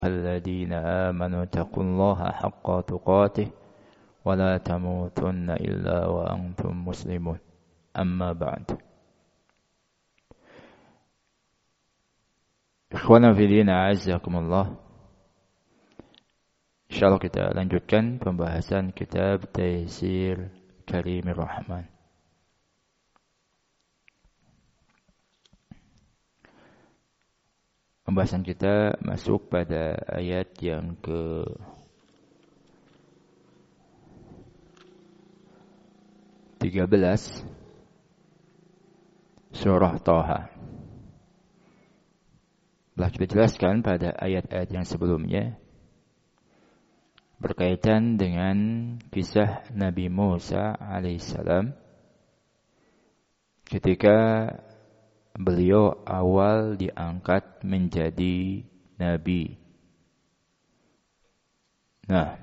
الذين آمنوا اتقوا الله حق تقاته ولا تموتن إلا وأنتم مسلمون أما بعد. Ikhwana fillah a'azzakumullah. Insyaallah kita lanjutkan pembahasan kitab Taysir Karimir Rahman. Pembahasan kita masuk pada ayat yang ke 13 surah Thaha. Telah kita jelaskan pada ayat-ayat yang sebelumnya berkaitan dengan kisah Nabi Musa alaihissalam ketika beliau awal diangkat menjadi nabi. Nah,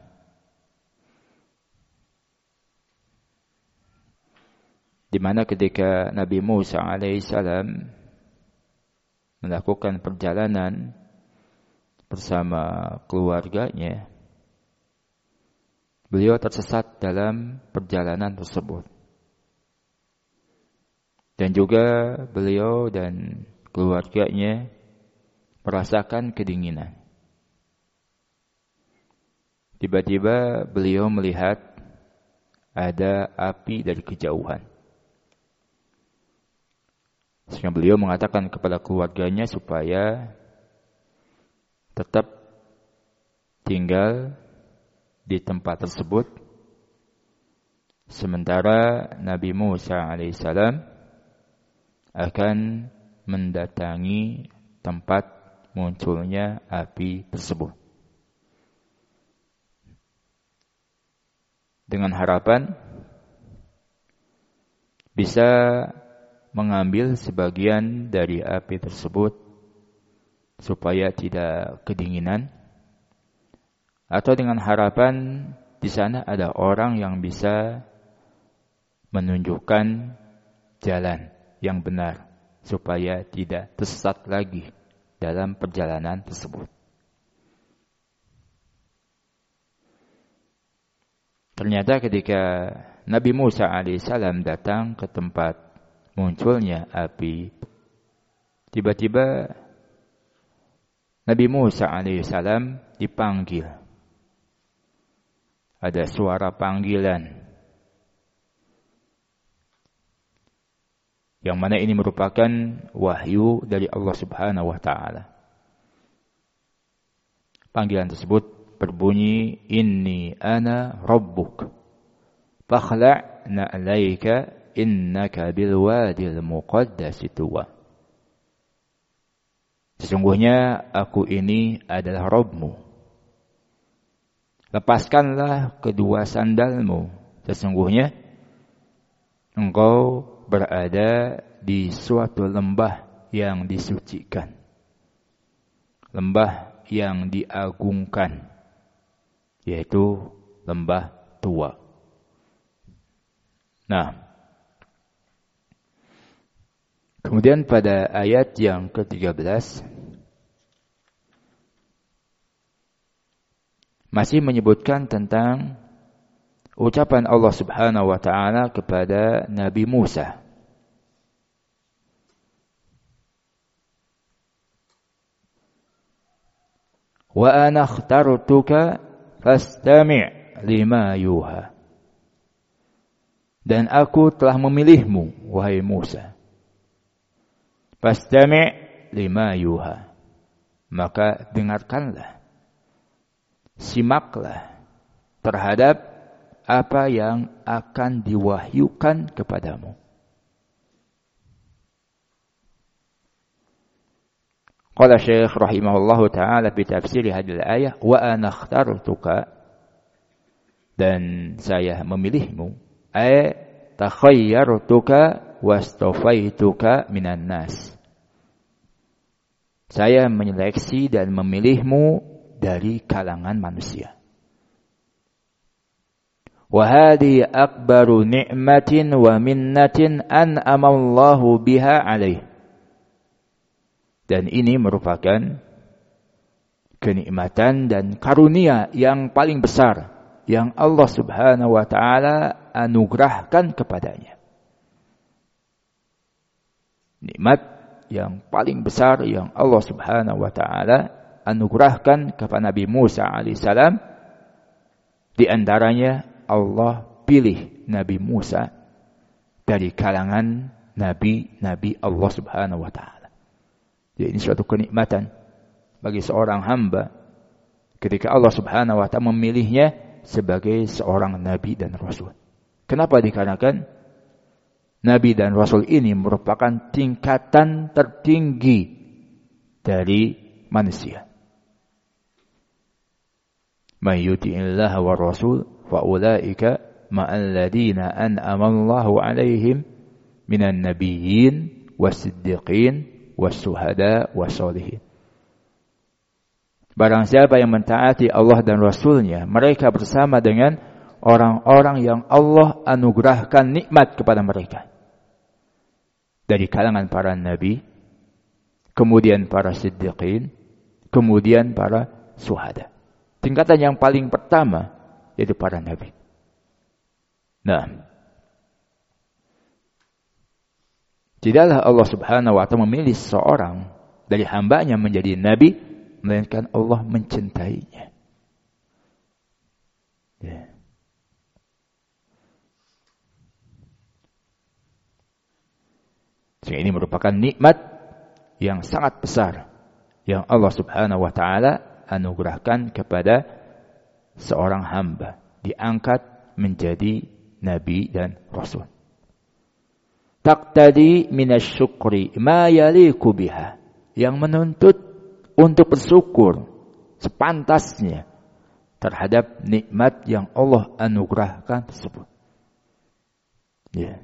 di mana ketika Nabi Musa alaihissalam melakukan perjalanan bersama keluarganya, beliau tersesat dalam perjalanan tersebut. Dan juga beliau dan keluarganya merasakan kedinginan. Tiba-tiba beliau melihat ada api dari kejauhan. Sehingga beliau mengatakan kepada keluarganya supaya tetap tinggal di tempat tersebut. Sementara Nabi Musa alaihissalam akan mendatangi tempat munculnya api tersebut dengan harapan bisa mengambil sebagian dari api tersebut supaya tidak kedinginan, atau dengan harapan di sana ada orang yang bisa menunjukkan jalan yang benar supaya tidak tersesat lagi dalam perjalanan tersebut. Ternyata ketika Nabi Musa alaihissalam datang ke tempat munculnya api, tiba-tiba Nabi Musa alaihissalam dipanggil. Ada suara panggilan, yang mana ini merupakan wahyu dari Allah Subhanahu wa taala. Panggilan tersebut berbunyi, Inni ana rabbuk fakhla' na'alaika innaka bil wadil muqaddas tuwa. Sesungguhnya aku ini adalah Rabbmu. Lepaskanlah kedua sandalmu. Sesungguhnya engkau berada di suatu lembah yang disucikan, lembah yang diagungkan, yaitu lembah tua. Nah, kemudian pada ayat yang ke-13 masih menyebutkan tentang ucapan Allah Subhanahu wa taala kepada Nabi Musa. Wa ana akhtartuka fastami' lima yuha. Dan aku telah memilihmu, wahai Musa. Fastami' lima yuha. Maka dengarkanlah, simaklah terhadap apa yang akan diwahyukan kepadamu. Qala Syekh rahimahullahu ta'ala fi tafsir hadhihi al-ayah, wa ana akhtartuka, dan saya memilihmu, ay takhayyartuka wastafaituka minan nas. Saya menyeleksi dan memilihmu dari kalangan manusia. Wa hadhihi akbaru ni'matin wa minnatin an'ama Allahu biha alaih. Dan ini merupakan kenikmatan dan karunia yang paling besar yang Allah Subhanahu wa taala anugerahkan kepadanya. Nikmat yang paling besar yang Allah Subhanahu wa taala anugerahkan kepada Nabi Musa alaihissalam, di antaranya Allah pilih Nabi Musa dari kalangan nabi-nabi Allah Subhanahu wa taala. Jadi ini suatu kenikmatan bagi seorang hamba ketika Allah Subhanahu wa taala memilihnya sebagai seorang nabi dan rasul. Kenapa? Dikarenakan nabi dan rasul ini merupakan tingkatan tertinggi dari manusia. Man yuti'illaha wa rasul fa ulaika ma'al ladina an'ama Allahu 'alaihim minan nabiyyin was-siddiqin was-syuhada was-sholihin. Barang siapa yang mentaati Allah dan Rasulnya, mereka bersama dengan orang-orang yang Allah anugerahkan nikmat kepada mereka. Dari kalangan para nabi, kemudian para siddiqin, kemudian para syuhada. Tingkatan yang paling pertama yaitu para nabi. Nah, tidaklah Allah Subhanahu wa taala memilih seorang dari hambanya menjadi nabi, melainkan Allah mencintainya. Ya. Sehingga ini merupakan nikmat yang sangat besar yang Allah Subhanahu wa taala anugerahkan kepada seorang hamba, diangkat menjadi nabi dan rasul. Taqtadi minasyukri ma yaliku biha, yang menuntut untuk bersyukur sepantasnya terhadap nikmat yang Allah anugerahkan tersebut. Ya.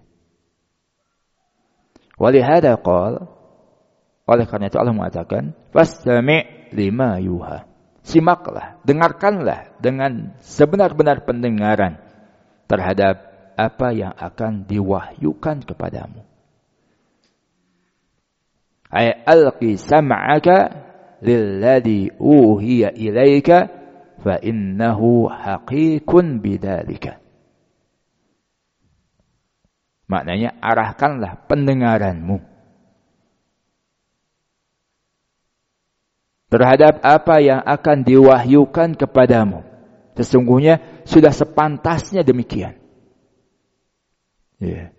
Walihada qala, oleh karena itu Allah mengatakan, fastami' lima yuha. Simaklah, dengarkanlah dengan sebenar-benar pendengaran terhadap apa yang akan diwahyukan kepadamu. Ay alqi sam'aka lilladhi uhiya ilaika fa innahu haqiqun bidzalika. Maknanya arahkanlah pendengaranmu terhadap apa yang akan diwahyukan kepadamu. Sesungguhnya sudah sepantasnya demikian. Yeah.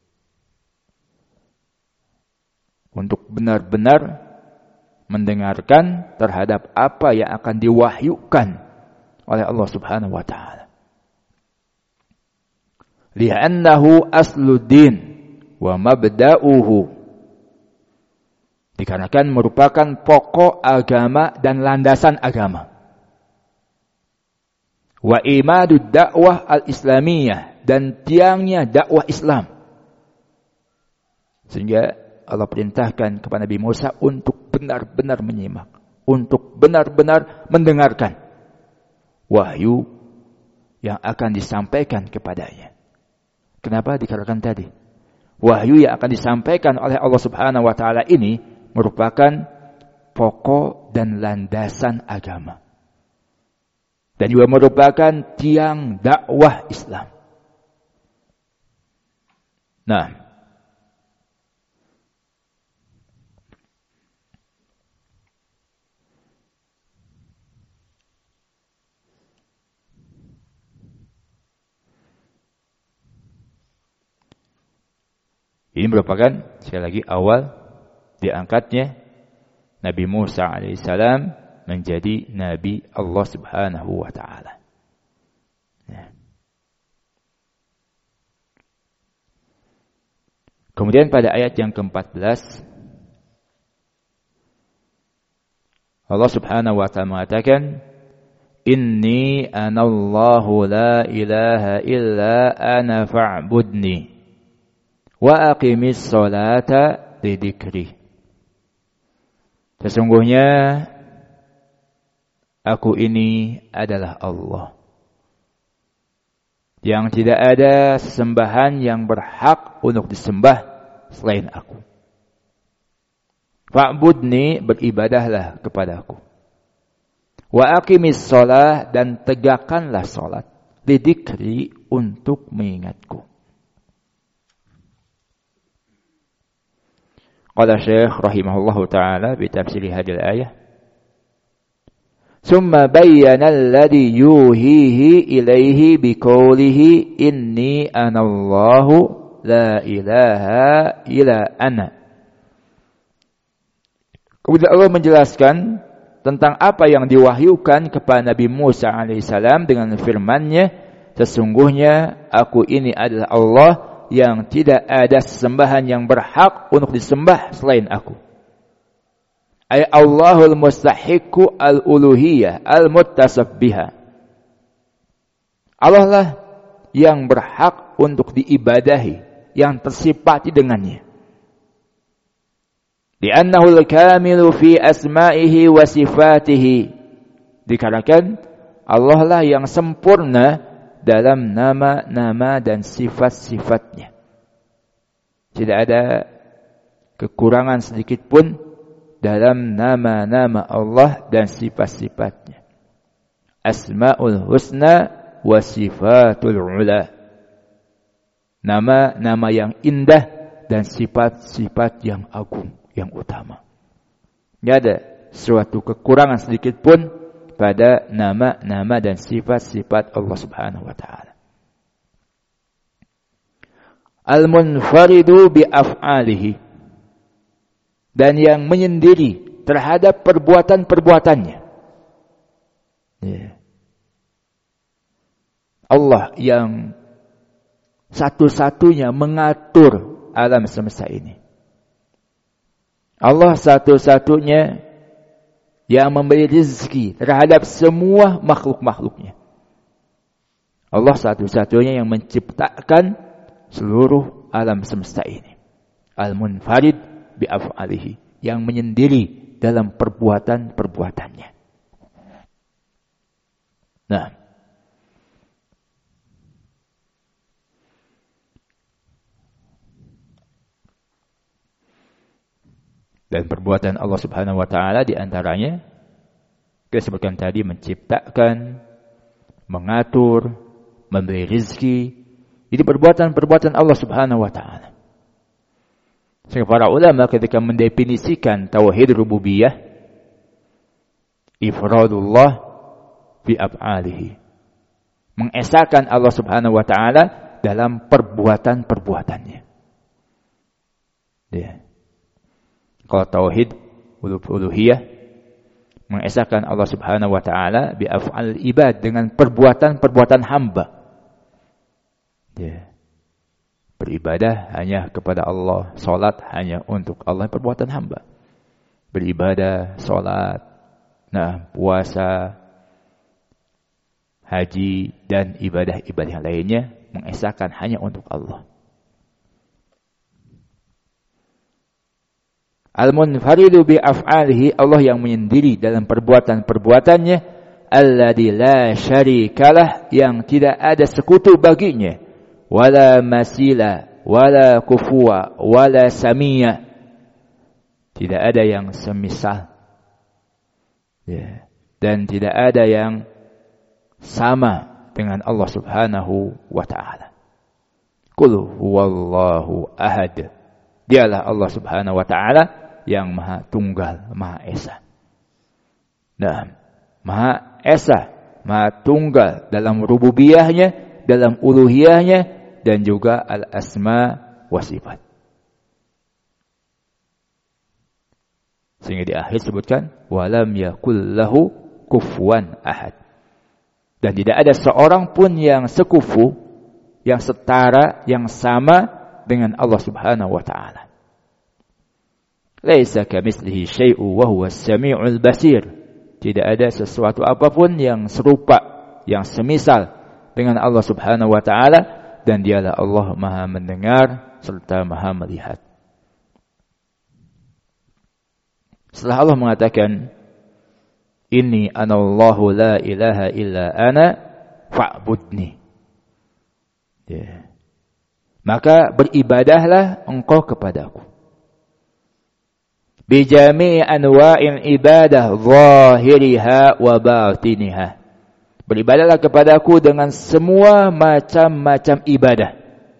Untuk benar-benar mendengarkan terhadap apa yang akan diwahyukan oleh Allah Subhanahu wa taala. Li'annahu asluddin wa mabda'uhu. Dikarenakan merupakan pokok agama dan landasan agama. Wa imadud dakwah al-islamiyah, dan tiangnya dakwah Islam. Sehingga Allah perintahkan kepada Nabi Musa untuk benar-benar menyimak, untuk benar-benar mendengarkan wahyu yang akan disampaikan kepadanya. Kenapa? Dikarenakan tadi wahyu yang akan disampaikan oleh Allah Subhanahu wa taala ini merupakan pokok dan landasan agama, dan juga merupakan tiang dakwah Islam. Nah, ini merupakan sekali lagi awal diangkatnya Nabi Musa alaihissalam menjadi Nabi Allah Subhanahu wa ta'ala. Ya. Kemudian pada ayat yang ke-14 Allah Subhanahu wa ta'ala mengatakan, Inni anallahu la ilaha illa ana fa'budni wa aqimis salata lidikri. Sesungguhnya aku ini adalah Allah, yang tidak ada sesembahan yang berhak untuk disembah selain aku. Fa'budni, beribadahlah kepadaku. Wa aqimis shalah, dan tegakkanlah salat, lidzikri, untuk mengingatku. Qala Syekh rahimahullahu taala bi tafsir hadhihi al-ayah, summa bayyana alladhi yuhihi ilaihi biqaulihi inni anallahu la ilaha illa ana. Kemudian Allah menjelaskan tentang apa yang diwahyukan kepada Nabi Musa alaihissalam dengan firman-Nya, sesungguhnya aku ini adalah Allah yang tidak ada sesembahan yang berhak untuk disembah selain aku. Ay Allahul mustahiqu al-uluhiyah al-muttasaf biha. Allah lah yang berhak untuk diibadahi, yang tersifati dengannya. Li'annahu al-kamilu fi asma'ihi wa sifatihi. Dikarenakan Allah lah yang sempurna dalam nama-nama dan sifat-sifatnya. Tidak ada kekurangan sedikit pun dalam nama-nama Allah dan sifat-sifatnya. Asma'ul husna wa sifatul ula. Nama-nama yang indah dan sifat-sifat yang agung, yang utama. Tidak ada suatu kekurangan sedikit pun pada nama-nama dan sifat-sifat Allah Subhanahu wa taala. Al-munfaridu bi af'alihi, dan yang menyendiri terhadap perbuatan-perbuatannya. Allah yang satu-satunya mengatur alam semesta ini. Allah satu-satunya yang memberi rezeki terhadap semua makhluk-makhluknya. Allah satu-satunya yang menciptakan seluruh alam semesta ini. Al-munfarid bi af'alihi, yang menyendiri dalam perbuatan-perbuatannya. Nah, dan perbuatan Allah Subhanahu wa taala di antaranya kita sebutkan tadi, menciptakan, mengatur, memberi rezeki. Ini perbuatan-perbuatan Allah Subhanahu wa taala. Sehingga para ulama ketika mendefinisikan tauhid rububiyah, ifradullah fi af'alihi, mengesahkan Allah Subhanahu wa taala dalam perbuatan-perbuatannya. Ya. Kalau tauhid uluhiyah, mengesahkan Allah Subhanahu wa taala bi af'al ibad, dengan perbuatan-perbuatan hamba. Ya. Beribadah hanya kepada Allah, salat hanya untuk Allah, perbuatan hamba. Beribadah, salat, puasa, haji dan ibadah-ibadah yang lainnya mengesahkan hanya untuk Allah. Al-munfaridu bi af'alihi, Allah yang menyendiri dalam perbuatan-perbuatannya, alladzi la syarikalah, yang tidak ada sekutu baginya, wala masila, wala kufuwa, wala samia, tidak ada yang semisal, ya, dan tidak ada yang sama dengan Allah Subhanahu wa ta'ala. Qul huwallahu ahad, dialah Allah Subhanahu wa ta'ala yang maha tunggal, maha esa. Nah, maha esa, maha tunggal dalam rububiyahnya, dalam uluhiyahnya, dan juga al-asma wa sifat. Sehingga di akhir sebutkan walam yakul lahu kufuwan ahad, dan tidak ada seorang pun yang sekufu, yang setara, yang sama dengan Allah Subhanahu wa ta'ala. Laisa kamitslihi syai'un wa huwas samiul basir. Tidak ada sesuatu apapun yang serupa, yang semisal dengan Allah Subhanahu wa taala, dan dialah Allah Maha mendengar serta Maha melihat. Setelah Allah mengatakan inni anallahu la ilaha illa ana fa'budni, ya, maka beribadahlah engkau kepadaku. bijami' anwa'il ibadah zahiriha wa batiniha. Beribadahlah kepadaku dengan semua macam-macam ibadah.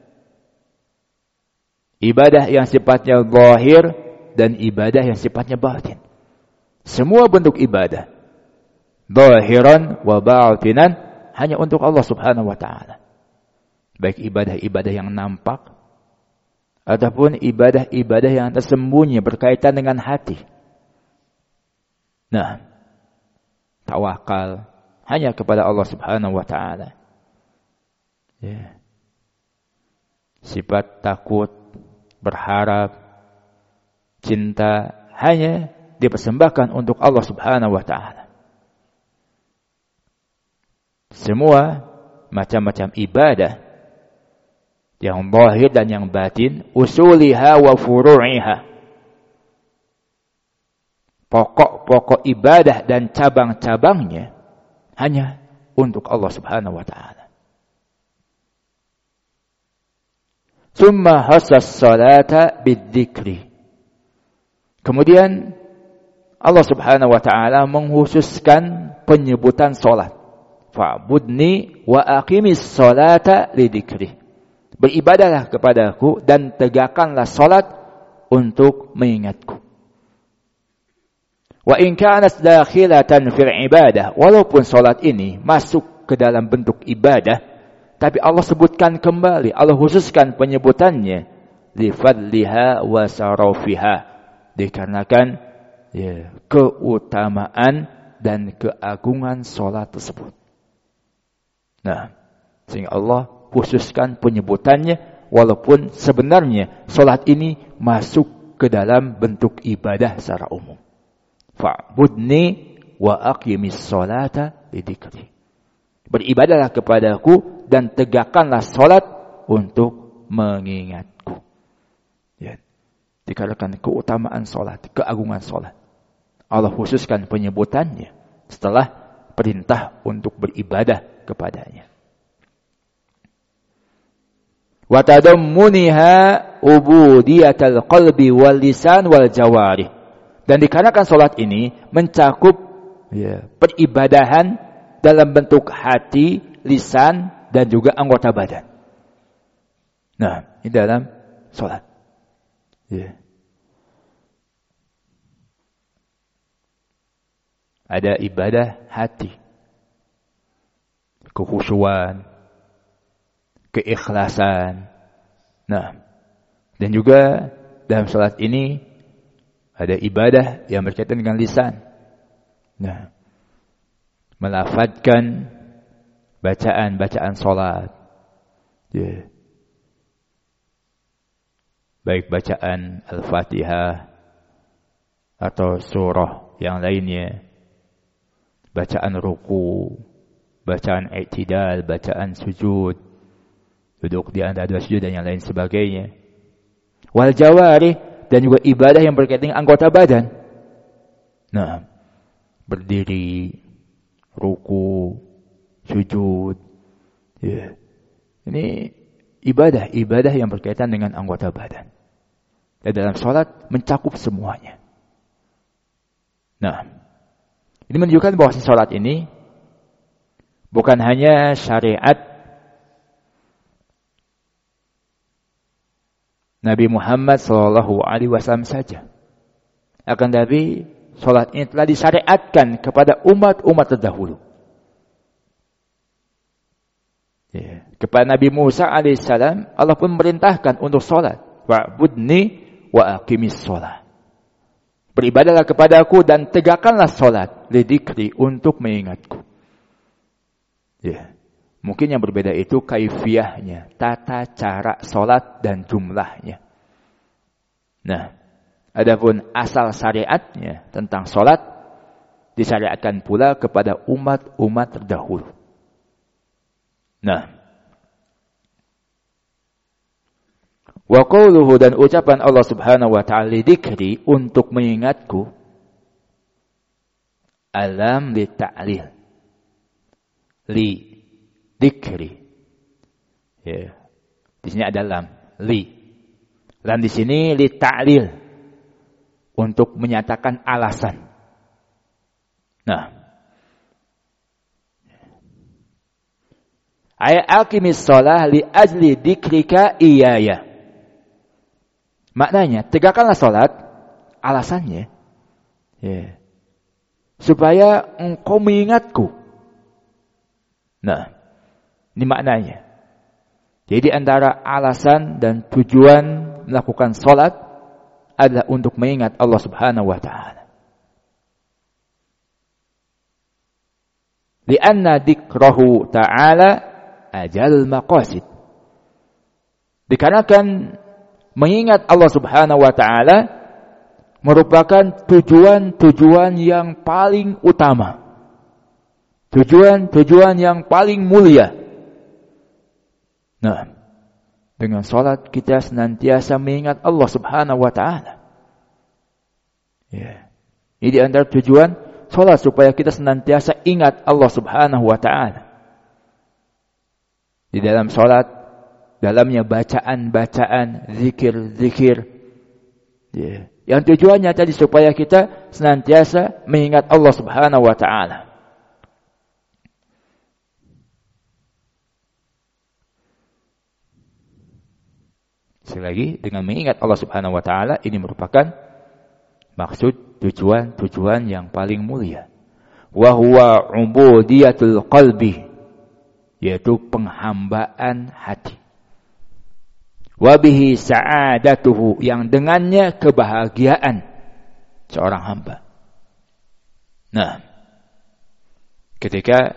Ibadah yang sifatnya zahir dan ibadah yang sifatnya batin. Semua bentuk ibadah, zahiran wa batinan, hanya untuk Allah Subhanahu wa taala. Baik ibadah-ibadah yang nampak ataupun ibadah-ibadah yang tersembunyi berkaitan dengan hati. Nah, tawakal hanya kepada Allah Subhanahu wa taala. Ya. Sifat takut, berharap, cinta hanya dipersembahkan untuk Allah Subhanahu wa taala. Semua macam-macam ibadah yang zahir dan yang batin, usuliha wa furu'iha. Pokok-pokok ibadah dan cabang-cabangnya hanya untuk Allah Subhanahu wa taala. Summa hassas salata bidzikri. Kemudian Allah Subhanahu wa taala menghususkan penyebutan salat. Fa'budni wa aqimis salata lidzikri. Beribadahlah kepadaku dan tegakkanlah salat untuk mengingatku. Wa in kanat dakhilatan fil ibadah, walaupun salat ini masuk ke dalam bentuk ibadah, tapi Allah sebutkan kembali, Allah khususkan penyebutannya li fadliha wa sarafiha, dikarenakan keutamaan dan keagungan salat tersebut. Nah, sehingga Allah khususkan penyebutannya walaupun sebenarnya salat ini masuk ke dalam bentuk ibadah secara umum. Fa'budni wa aqimis salata lidzikri. Beribadahlah kepadaku dan tegakkanlah salat untuk mengingatku. Ya. Dikarenakan keutamaan salat, keagungan salat, Allah khususkan penyebutannya setelah perintah untuk beribadah kepadanya. Wa tadammuniha ubudiyatal qalbi wal lisan wal jawarih. Dan dikarenakan salat ini mencakup peribadahan dalam bentuk hati, lisan dan juga anggota badan. Nah, ini dalam salat. Ada ibadah hati, kekhusyuan, keikhlasan. Nah, dan juga dalam salat ini ada ibadah yang berkaitan dengan lisan. Nah, melafadzkan bacaan-bacaan salat. Baik bacaan Al-Fatihah atau surah yang lainnya. Bacaan ruku, bacaan i'tidal, bacaan sujud, duduk di antara dua sujud dan yang lain sebagainya. Wal jawarih, dan juga ibadah yang berkaitan dengan anggota badan. Nah, berdiri, ruku, sujud. Ini ibadah yang berkaitan dengan anggota badan. Dan dalam salat mencakup semuanya. Nah, ini menunjukkan bahwa salat ini bukan hanya syariat Nabi Muhammad SAW saja. Akan tapi salat ini telah disyariatkan kepada umat-umat terdahulu. Kepada Nabi Musa alaihissalam, Allah pun memerintahkan untuk salat. Wa'budni wa aqimis salat. Beribadahlah kepadaku dan tegakkanlah salat lidzikri, untuk mengingatku. Mungkin yang berbeda itu kaifiyahnya, tata cara salat dan jumlahnya. Nah, adapun asal syariatnya tentang salat disyariatkan pula kepada umat-umat terdahulu. Nah, wa qauluhu, dan ucapan Allah Subhanahu wa taala dzikri, untuk mengingatku, alam li ta'lil, li dzikri. Di sini ada lam, li. Lam di sini li ta'lil. untuk menyatakan alasan. Nah, ayat aqimis shalah li ajli dzikrika iyaya. Maknanya, tegakkanlah salat, alasannya, supaya engkau mengingatku. Nah, ini maknanya. Jadi antara alasan dan tujuan melakukan salat adalah untuk mengingat Allah Subhanahu wa taala. Lianna dzikrahu ta'ala ajal maqasid. Dikarenakan mengingat Allah Subhanahu wa taala merupakan tujuan-tujuan yang paling utama. Tujuan-tujuan yang paling mulia. Nah, dengan salat kita senantiasa mengingat Allah Subhanahu wa taala. Ini di antara tujuan salat supaya kita senantiasa ingat Allah Subhanahu wa taala. Di dalam salat, dalamnya bacaan-bacaan, zikir-zikir. Yang tujuannya tadi supaya kita senantiasa mengingat Allah Subhanahu wa taala. Sekali lagi, dengan mengingat Allah Subhanahu wa taala ini merupakan maksud tujuan-tujuan yang paling mulia. Wa huwa ubudiyatul qalbi, yaitu penghambaan hati. Wa bihi sa'adatuhu, yang dengannya kebahagiaan seorang hamba. Nah, ketika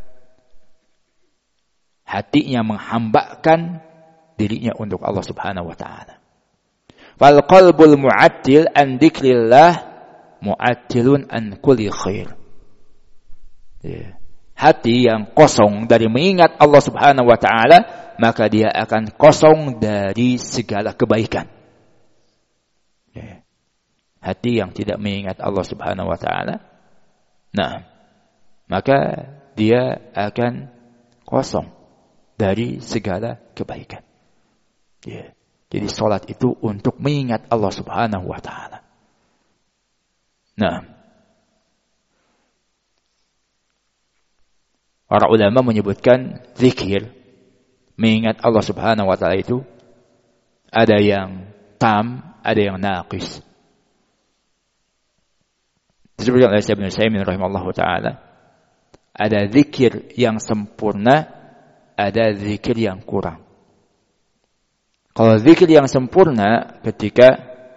hatinya menghambakan dirinya untuk Allah Subhanahu wa taala. Fal qalbul mu'attil an dzikrillah mu'attilun an kulli khair. Hati yang kosong dari mengingat Allah Subhanahu wa taala, maka dia akan kosong dari segala kebaikan. Hati yang tidak mengingat Allah Subhanahu wa taala, nah, maka dia akan kosong dari segala kebaikan. Jadi salat itu untuk mengingat Allah Subhanahu wa taala. Nah, para ulama menyebutkan zikir mengingat Allah Subhanahu wa taala itu ada yang tam, ada yang naqis. Disebutkan oleh Syekh Ibnu Utsaimin rahimahullahu taala, ada zikir yang sempurna, ada zikir yang kurang. Kalau zikir yang sempurna ketika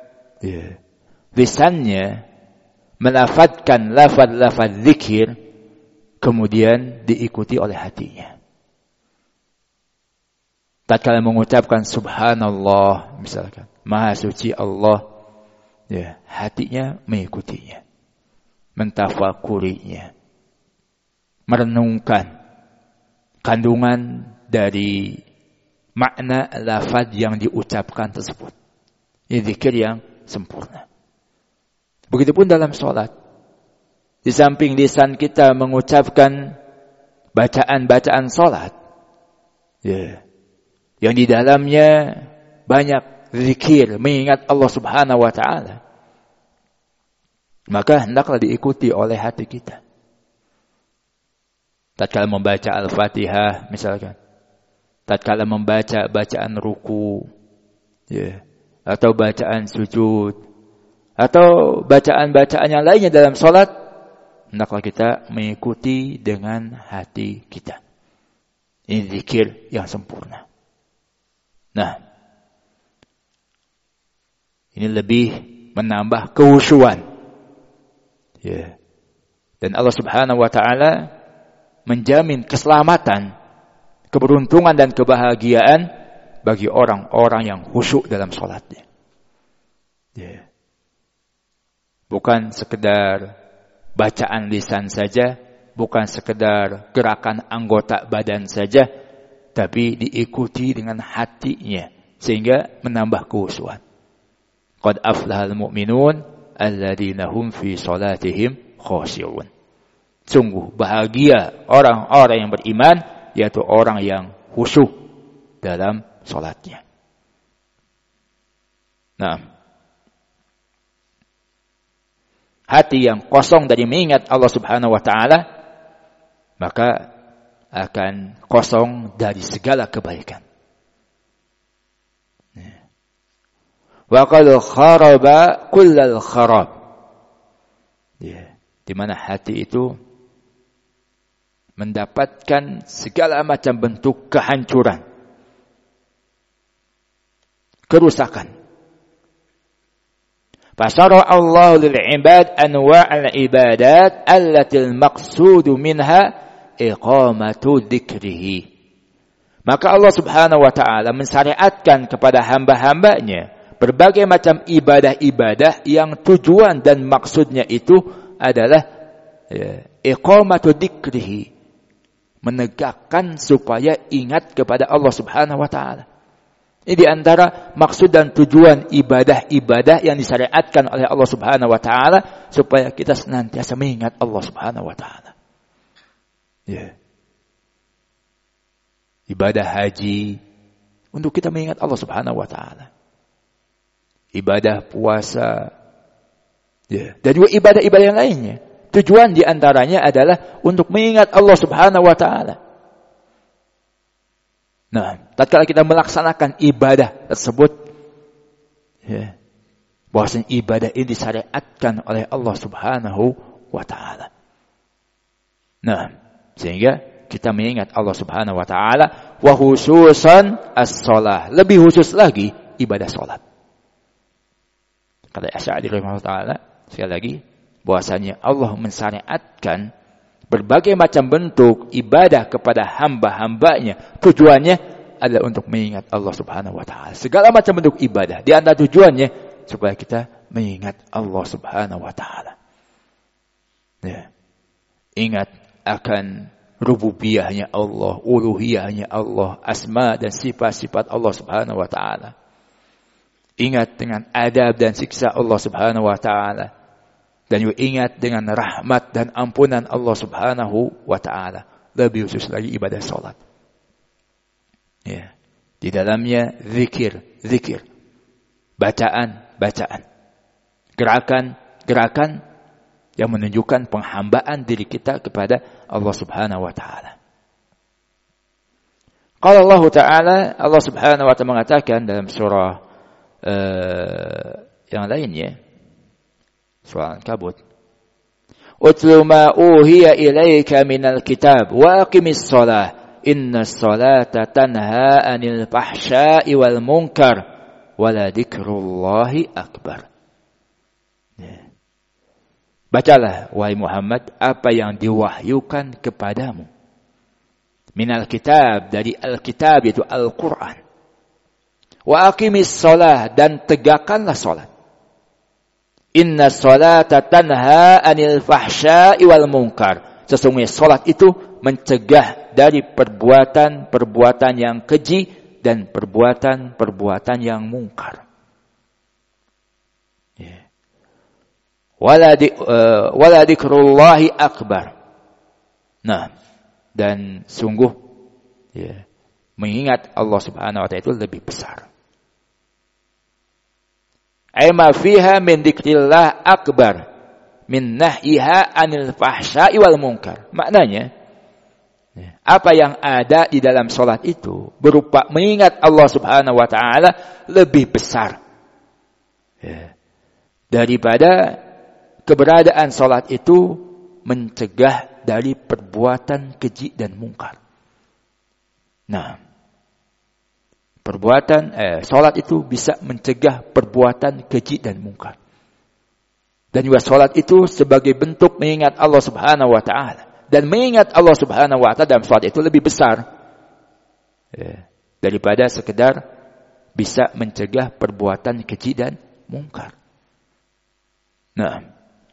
lisannya melafadzkan lafaz-lafaz zikir, kemudian diikuti oleh hatinya. Tatkala mengucapkan subhanallah misalkan, maha suci Allah, hatinya mengikutinya, mentafakurinya, merenungkan kandungan dari makna lafaz yang diucapkan tersebut. Ini zikir yang sempurna. Begitupun dalam salat. Di samping lisan kita mengucapkan bacaan-bacaan salat, yang di dalamnya banyak zikir mengingat Allah Subhanahu wa taala, maka hendaklah diikuti oleh hati kita. Tatkala membaca Al-Fatihah misalkan, tatkala membaca bacaan ruku, atau bacaan sujud, atau bacaan-bacaan yang lainnya dalam salat, hendaklah kita mengikuti dengan hati kita. Ini zikir yang sempurna. Nah, ini lebih menambah kekhusyuan. Dan Allah Subhanahu wa taala menjamin keselamatan, keberuntungan dan kebahagiaan bagi orang-orang yang khusyuk dalam salatnya. Bukan sekedar bacaan lisan saja, bukan sekedar gerakan anggota badan saja, tapi diikuti dengan hatinya sehingga menambah kekhusyuan. Qad aflahal mu'minun alladzina hum fi salatihim khashi'un. Sungguh bahagia orang-orang yang beriman, yaitu orang yang khusyuk dalam salatnya. Nah, hati yang kosong dari mengingat Allah Subhanahu wa taala, maka akan kosong dari segala kebaikan. Wa qad kharaba kullal kharab. Di mana hati itu mendapatkan segala macam bentuk kehancuran, kerusakan. Fasara Allah lil ibad anwa'al ibadat allati al-maqsud minha iqamatu dzikrih. Maka Allah Subhanahu wa taala mensyariatkan kepada hamba-hambanya berbagai macam ibadah-ibadah yang tujuan dan maksudnya itu adalah iqamatu dzikrih, menegakkan supaya ingat kepada Allah Subhanahu wa taala. Ini di antara maksud dan tujuan ibadah-ibadah yang disyariatkan oleh Allah Subhanahu wa taala supaya kita senantiasa mengingat Allah Subhanahu wa taala. Ibadah haji untuk kita mengingat Allah Subhanahu wa taala. Ibadah puasa, dan juga ibadah-ibadah yang lainnya. Tujuan di antaranya adalah untuk mengingat Allah Subhanahu wa taala. Nah, tatkala kita melaksanakan ibadah tersebut, bahwasanya ibadah ini disyariatkan oleh Allah Subhanahu wa taala. Nah, sehingga kita mengingat Allah Subhanahu wa taala, wa khususan as-shalah, lebih khusus lagi ibadah salat. Kata Asy'ari rahimahullah taala, sekali lagi bahwasanya Allah mensyariatkan berbagai macam bentuk ibadah kepada hamba-hambanya. Tujuannya adalah untuk mengingat Allah Subhanahu wa taala. Segala macam bentuk ibadah, di antara tujuannya supaya kita mengingat Allah Subhanahu wa taala. Ingat akan rububiyahnya Allah, uluhiyahnya Allah, asma dan sifat-sifat Allah Subhanahu wa taala. Ingat dengan adab dan siksa Allah Subhanahu wa taala. Dan juga ingat dengan rahmat dan ampunan Allah Subhanahu wa ta'ala. Lebih khusus lagi ibadah salat. Di dalamnya zikir. Bacaan. Gerakan yang menunjukkan penghambaan diri kita kepada Allah Subhanahu wa ta'ala. Qala Allah Ta'ala, Allah Subhanahu wa ta'ala mengatakan dalam surah yang lainnya, surah Al-Ankabut, utlu ma uhiya ilaika minal kitab wa aqimis shalah innas salata tanha 'anil fahsya'i wal munkar wa la dzikrullahi akbar. Bacalah wahai Muhammad apa yang diwahyukan kepadamu minal kitab, dari Alkitab yaitu Al-Qur'an, wa aqimis shalah, dan tegakkanlah salat. Inna salata tanha 'anil fahsya'i wal munkar. Sesungguhnya salat itu mencegah dari perbuatan-perbuatan yang keji dan perbuatan-perbuatan yang mungkar. Wala dzikrullahi akbar. Nah, dan sungguh mengingat Allah Subhanahu wa taala itu lebih besar. Aima fiha min dzikrillah akbar min nahyiha 'anil fahsya'i wal munkar. Maknanya, apa yang ada di dalam salat itu berupa mengingat Allah Subhanahu wa taala lebih besar daripada keberadaan salat itu mencegah dari perbuatan keji dan mungkar. Nah, salat itu bisa mencegah perbuatan keji dan mungkar. Dan juga salat itu sebagai bentuk mengingat Allah Subhanahu wa taala. Dan mengingat Allah Subhanahu wa taala dalam salat itu lebih besar daripada sekedar bisa mencegah perbuatan keji dan mungkar. Nah,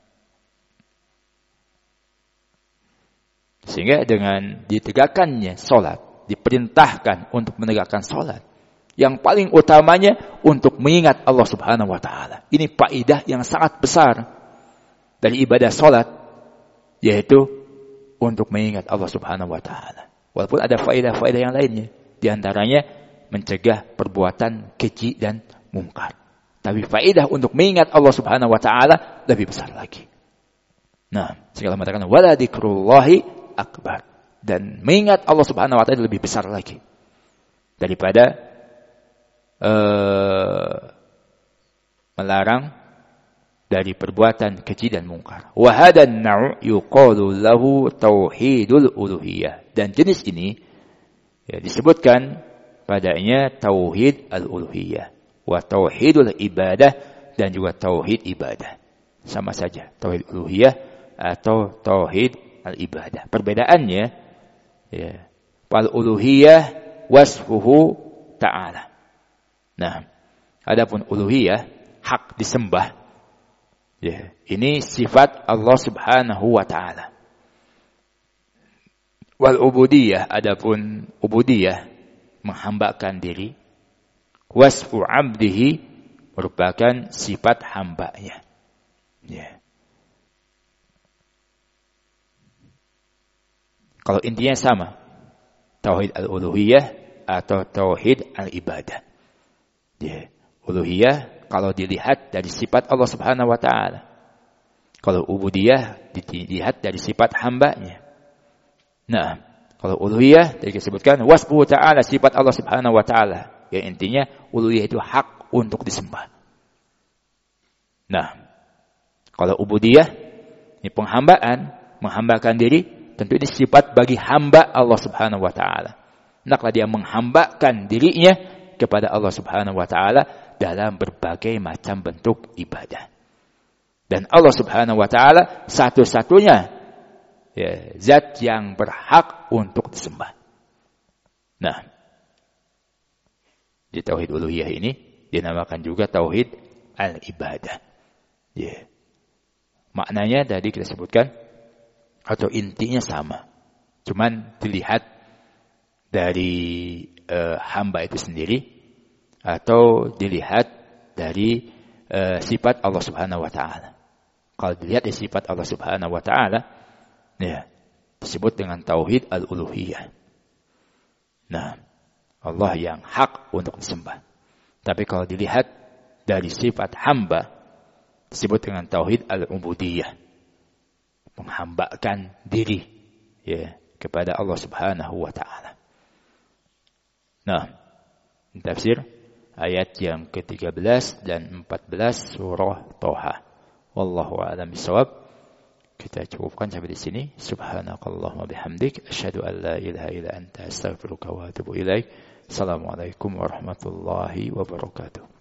sehingga dengan ditegakkannya salat, diperintahkan untuk menegakkan salat, yang paling utamanya untuk mengingat Allah Subhanahu wa taala. Ini faedah yang sangat besar dari ibadah salat, yaitu untuk mengingat Allah Subhanahu wa taala. Walaupun ada faedah-faedah yang lainnya, di antaranya mencegah perbuatan keji dan mungkar. Tapi faedah untuk mengingat Allah Subhanahu wa taala lebih besar lagi. Nah, sehingga Allah mengatakan wala dzikrullahi akbar. Dan mengingat Allah Subhanahu wa taala lebih besar lagi daripada melarang dari perbuatan keji dan mungkar. Wa hadan nau' yuqalu lahu tauhidul uluhiyah. Dan jenis ini ya, disebutkan padanya tauhid al-uluhiyah wa tauhidul ibadah dan juga tauhid ibadah. Sama saja, tauhid uluhiyah atau tauhid al-ibadah. Perbedaannya ya, al-uluhiyah wasfuhu ta'ala. Nah, adapun uluhiyah hak disembah. Ya, ini sifat Allah Subhanahu wa taala. Wal ubudiyah adapun ubudiyah menghambakan diri. Wasfu 'abdihi merupakan sifat hambanya. Ya. Kalau intinya sama, tauhid al-uluhiyah atau tauhid al-ibadah. Ya. Uluhiyah kalau dilihat dari sifat Allah Subhanahu wa taala. Kalau ubudiyah dilihat dari sifat hambanya. Nah, kalau uluhiyah tadi disebutkan wasfu ta'ala sifat Allah Subhanahu wa taala. Ya intinya uluhiyah itu hak untuk disembah. Nah, kalau ubudiyah ini penghambaan, menghambakan diri, tentu ini sifat bagi hamba Allah Subhanahu wa taala. Hendaklah dia menghambakan dirinya kepada Allah Subhanahu wa taala dalam berbagai macam bentuk ibadah. Dan Allah Subhanahu wa taala satu-satunya ya, zat yang berhak untuk disembah. Nah, di tauhid uluhiyah ini dinamakan juga tauhid al-ibadah. Ya. Maknanya tadi kita sebutkan atau intinya sama. Cuman dilihat dari hamba itu sendiri atau dilihat dari sifat Allah Subhanahu wa taala. Kalau dilihat dari sifat Allah Subhanahu wa taala, ya, disebut dengan tauhid al-uluhiyah. Nah, Allah yang hak untuk disembah. Tapi kalau dilihat dari sifat hamba, disebut dengan tauhid al-ubudiyah. Menghambakan diri ya kepada Allah Subhanahu wa taala. Nah, tafsir ayat yang ke-13 dan 14 surah Thaha. Wallahu a'lam bishawab. Kita cukupkan sampai di sini. Subhanakallahumma bihamdik asyhadu an la ilaha illa anta astaghfiruka wa atubu ilaik. Assalamualaikum warahmatullahi wabarakatuh.